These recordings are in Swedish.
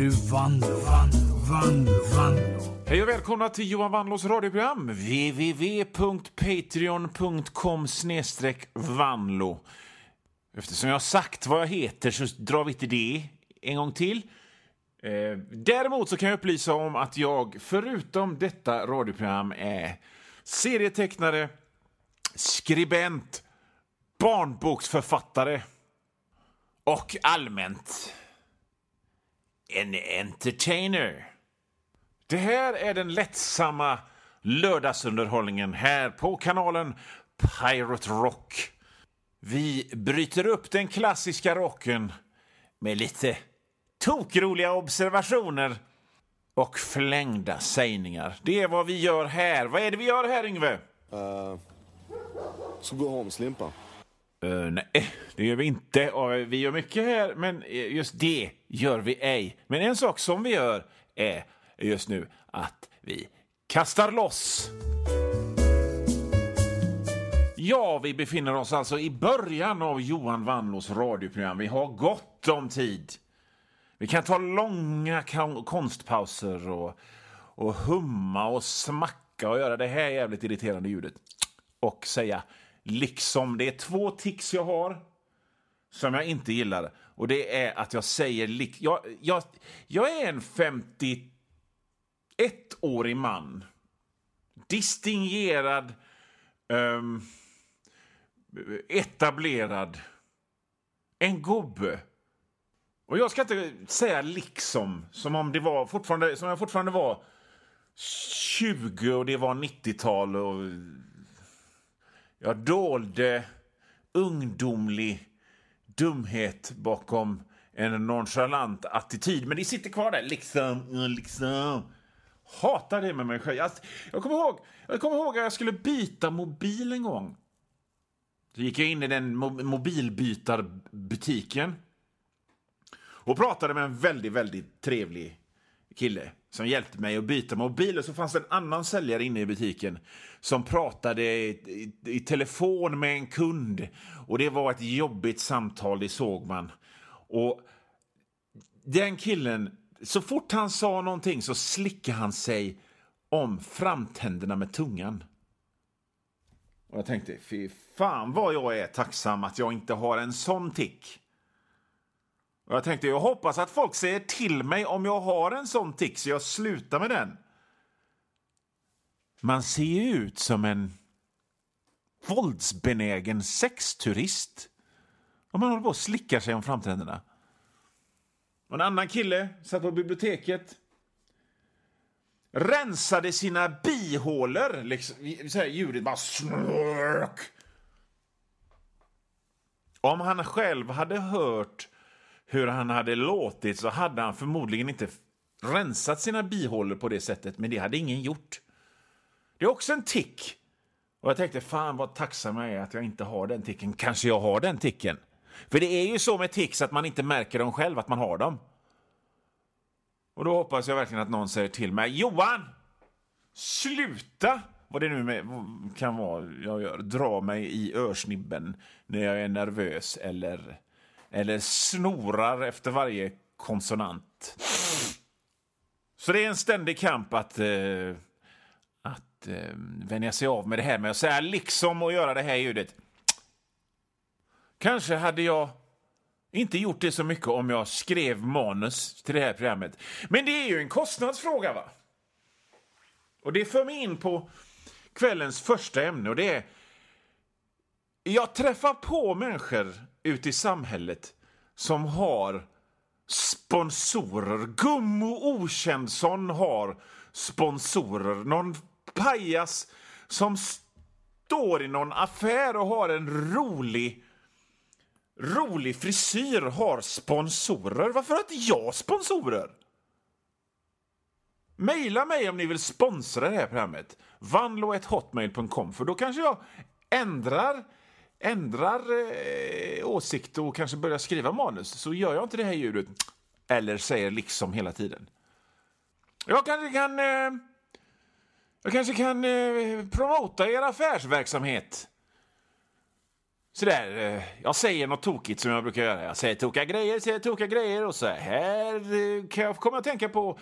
nu Vanlo. Hej och välkomna till Johan Vanlos radioprogram www.patreon.com/Vanlo. Eftersom jag har sagt vad jag heter så drar vi till det en gång till. Däremot så kan jag upplysa om att jag förutom detta radioprogram är serietecknare, skribent, barnboksförfattare och allmänt en entertainer. Det här är den lättsamma lördagsunderhållningen här på kanalen Pirate Rock. Vi bryter upp den klassiska rocken med lite tokroliga observationer och flängda sägningar. Det är vad vi gör här. Vad är det vi gör här, Yngve? Så gå hem, Slimpa. Nej, det gör vi inte. Vi gör mycket här, men just det gör vi ej. Men en sak som vi gör är just nu att vi kastar loss. Ja, vi befinner oss alltså i början av Johan Vanlos radioprogram. Vi har gott om tid. Vi kan ta långa konstpauser och humma och smacka och göra det här jävligt irriterande ljudet. Och säga liksom. Det är 2 tics jag har som jag inte gillar. Och det är att jag säger jag är en 51-årig man. Distingerad, etablerad. En gubbe. Och jag ska inte säga liksom som om det var fortfarande, som jag fortfarande var 20 och det var 90-tal och jag dolde ungdomlig dumhet bakom en nonchalant attityd. Men det sitter kvar där. Liksom. Hatar det med mig själv. Jag kommer ihåg att jag skulle byta mobil en gång. Så gick jag in i den mobilbytarbutiken och pratade med en väldigt, väldigt trevlig kille som hjälpte mig att byta mobil. Och så fanns det en annan säljare inne i butiken som pratade i telefon med en kund. Och det var ett jobbigt samtal, det såg man. Och den killen, så fort han sa någonting så slickade han sig om framtänderna med tungan. Och jag tänkte, fy fan vad jag är tacksam att jag inte har en sån tick. Och jag tänkte, jag hoppas att folk säger till mig om jag har en sån tick så jag slutar med den. Man ser ju ut som en våldsbenägen sexturist om man håller på att slicka sig om framtänderna. Och en annan kille satt på biblioteket, rensade sina bihålor, liksom, så här ljudet bara snurk. Om han själv hade hört hur han hade låtit så hade han förmodligen inte rensat sina bihålor på det sättet, men det hade ingen gjort. Det är också en tick. Och jag tänkte, fan vad tacksam jag är att jag inte har den ticken. Kanske jag har den ticken. För det är ju så med ticks att man inte märker dem själv att man har dem. Och då hoppas jag verkligen att någon säger till mig, Johan, sluta! Vad det nu kan vara jag gör. Dra mig i örsnibben när jag är nervös eller snorar efter varje konsonant. Så det är en ständig kamp att vänja sig av med det här med att säga liksom och göra det här ljudet. Kanske hade jag inte gjort det så mycket om jag skrev manus till det här programmet. Men det är ju en kostnadsfråga, va? Och det för mig in på kvällens första ämne, och det är: jag träffar på människor ute i samhället som har sponsorer. Gummo Okänsson har sponsorer. Någon pajas som står i någon affär och har en rolig frisyr har sponsorer. Varför har inte jag sponsorer? Maila mig om ni vill sponsra det här programmet. vanlo@hotmail.com, för då kanske jag ändrar åsikt och kanske börjar skriva manus. Så gör jag inte det här ljudet eller säger liksom hela tiden. Jag kanske kan promota er affärsverksamhet. sådär, jag säger något tokigt som jag brukar göra. Jag säger tokiga grejer och så här kan jag komma att tänka på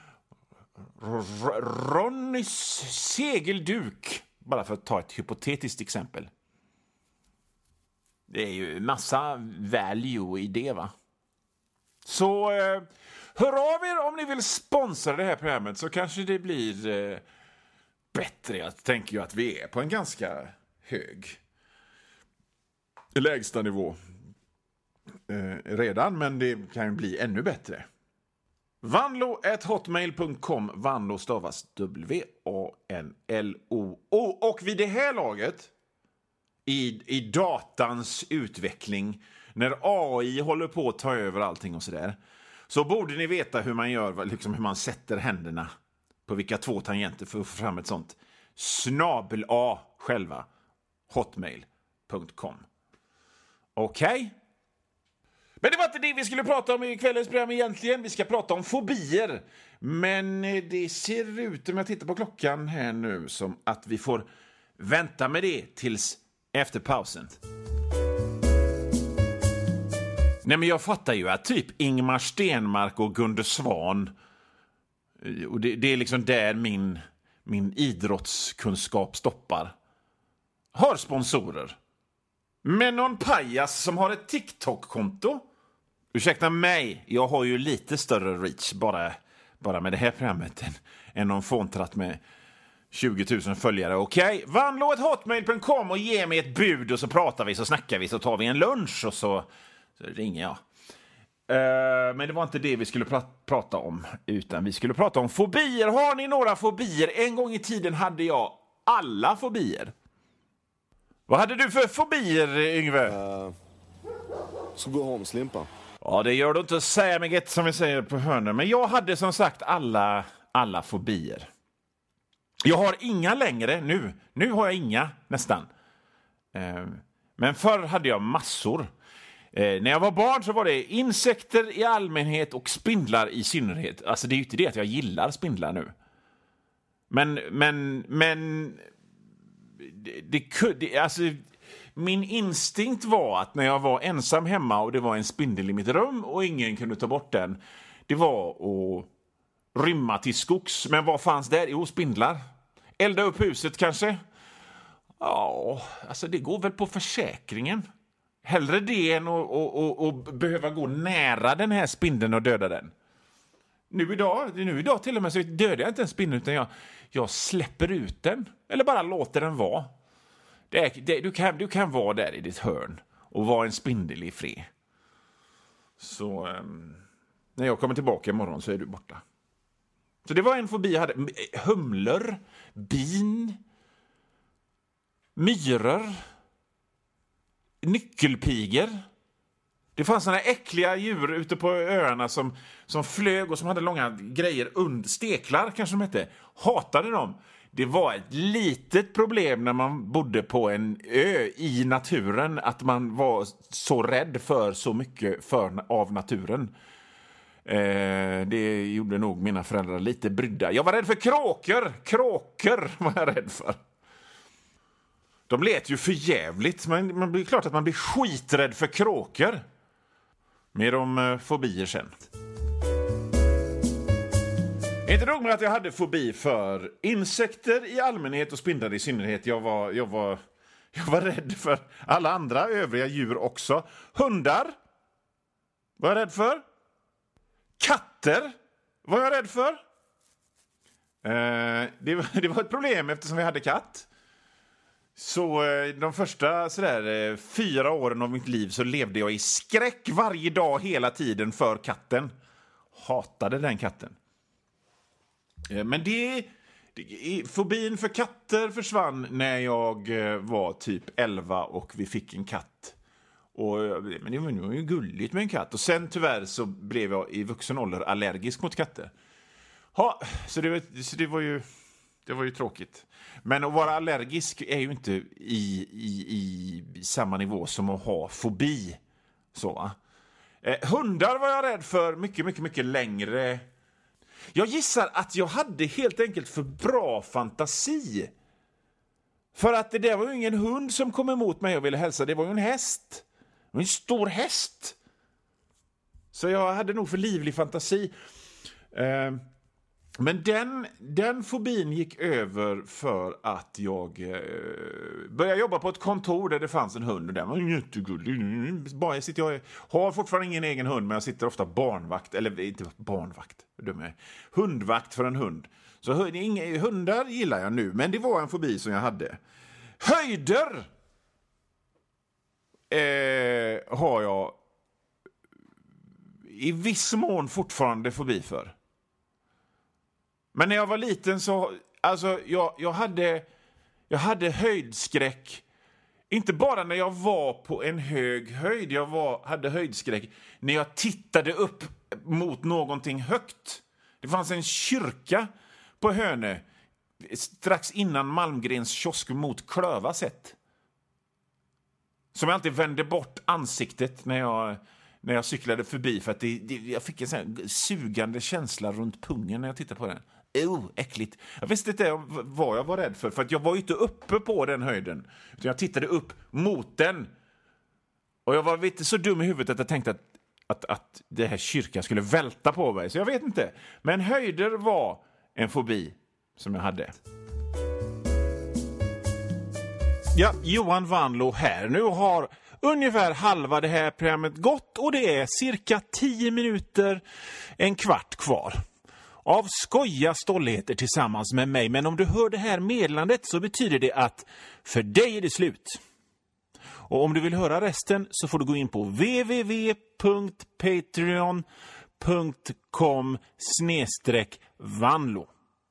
Ronnys segelduk. Bara för att ta ett hypotetiskt exempel. Det är ju massa value i det, va? Så hör av er om ni vill sponsra det här programmet, så kanske det blir bättre. Jag tänker ju att vi är på en ganska hög lägsta nivå redan, men det kan ju bli ännu bättre. Vanlo@hotmail.com. Vanlo stavas W-A-N-L-O. Och vid det här laget i datans utveckling, när AI håller på att ta över allting och sådär, så borde ni veta hur man gör, liksom hur man sätter händerna på vilka 2 tangenter för att få fram ett sånt snabel-a själva hotmail.com. Okej? Men det var inte det vi skulle prata om i kvällens program egentligen. Vi ska prata om fobier. Men det ser ut, om jag tittar på klockan här nu, som att vi får vänta med det tills efter pausen. Nej, men jag fattar ju att typ Ingmar Stenmark och Gunde Svan, och det är liksom där min idrottskunskap stoppar, har sponsorer. Men någon pajas som har ett TikTok-konto, ursäkta mig, jag har ju lite större reach bara med det här programmet än någon fåntratt med 20 000 följare. Okej, vanlo@hotmail.com och ge mig ett bud och så pratar vi, så snackar vi, så tar vi en lunch och så ringer jag. Men det var inte det vi skulle prata om, utan vi skulle prata om fobier. Har ni några fobier? En gång i tiden hade jag alla fobier. Vad hade du för fobier, Yngve? Så gå hem, slimpa. Ja, det gör du inte, säga mig ett, som vi säger på hörnen. Men jag hade som sagt alla fobier. Jag har inga längre nu. Nu har jag inga, nästan. Men förr hade jag massor. När jag var barn så var det insekter i allmänhet och spindlar i synnerhet. Alltså det är ju inte det att jag gillar spindlar nu. Men alltså, min instinkt var att när jag var ensam hemma och det var en spindel i mitt rum och ingen kunde ta bort den, det var att rymma till skogs. Men vad fanns där? Jo, spindlar. Elda upp huset kanske? Ja, alltså det går väl på försäkringen. Hellre det än att behöva gå nära den här spindeln och döda den. Nu idag till och med så dödar jag inte en spindel, utan jag släpper ut den. Eller bara låter den vara. Du kan vara där i ditt hörn och vara en spindel i fred. Så när jag kommer tillbaka imorgon så är du borta. Så det var en fobi jag hade. Humlor, bin, myror, nyckelpigor. Det fanns såna äckliga djur ute på öarna som flög och som hade långa grejer, steklar kanske de hette. Hatade dem. Det var ett litet problem när man bodde på en ö i naturen, att man var så rädd för så mycket av naturen. Det gjorde nog mina föräldrar lite brydda. Jag var rädd för kråkor. Kråkor var jag rädd för. De lät ju för jävligt. Man blir klart att man blir skiträdd för kråkor. Mer om fobier sen. Inte nog med att jag hade fobi för insekter i allmänhet och spindlar i synnerhet. Jag var rädd för alla andra övriga djur också. Hundar var jag rädd för. Katter var jag rädd för. Det var ett problem eftersom vi hade katt. Så de första 4 åren av mitt liv så levde jag i skräck varje dag hela tiden för katten. Hatade den katten. Men fobin för katter försvann när jag var typ 11 och vi fick en katt. Men det var ju gulligt med en katt. Och sen tyvärr så blev jag i vuxen ålder allergisk mot katter. Så det var ju tråkigt. Men att vara allergisk är ju inte i samma nivå som att ha fobi. Så, va? Hundar var jag rädd för mycket, mycket, mycket längre. Jag gissar att jag hade helt enkelt för bra fantasi För att det där var ju ingen hund som kom emot mig och ville hälsa. Det var ju en häst. Det var en stor häst. Så jag hade nog för livlig fantasi. Men den fobin gick över för att jag började jobba på ett kontor där det fanns en hund. Och den var jättegullig. Jag har fortfarande ingen egen hund, men jag sitter ofta barnvakt. Eller inte barnvakt, hundvakt för en hund. Så hundar gillar jag nu, men det var en fobi som jag hade. Höjder har jag i viss mån fortfarande fobi för. Men när jag var liten så... Alltså, jag hade höjdskräck. Inte bara när jag var på en hög höjd. Hade höjdskräck när jag tittade upp mot någonting högt. Det fanns en kyrka på Hönö strax innan Malmgrens kiosk mot Klövasätt. Som jag alltid vände bort ansiktet när jag cyklade förbi. För att jag fick en sån här sugande känsla runt pungen när jag tittade på den. Äckligt. Jag visste inte vad jag var rädd för att jag var inte uppe på den höjden. Utan jag tittade upp mot den. Och jag var inte så dum i huvudet att jag tänkte att det här kyrkan skulle välta på mig. Så jag vet inte. Men höjder var en fobi som jag hade. Ja, Johan Vanlo här. Nu har ungefär halva det här programmet gått och det är cirka 10 minuter, en kvart kvar. Av skoja stolligheter tillsammans med mig. Men om du hör det här meddelandet så betyder det att för dig är det slut. Och om du vill höra resten så får du gå in på www.patreon.com/Vanlo.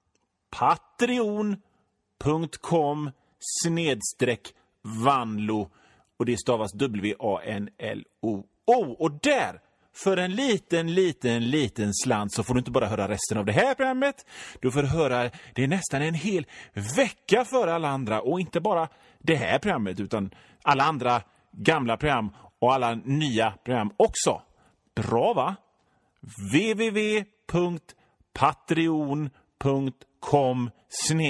Patreon.com/Vanlo. Och det stavas WANLO. Och där, för en liten slant, så får du inte bara höra resten av det här programmet. Du får höra det nästan en hel vecka för alla andra. Och inte bara det här programmet, utan alla andra gamla program och alla nya program också. Bra, va? www.patreon.com/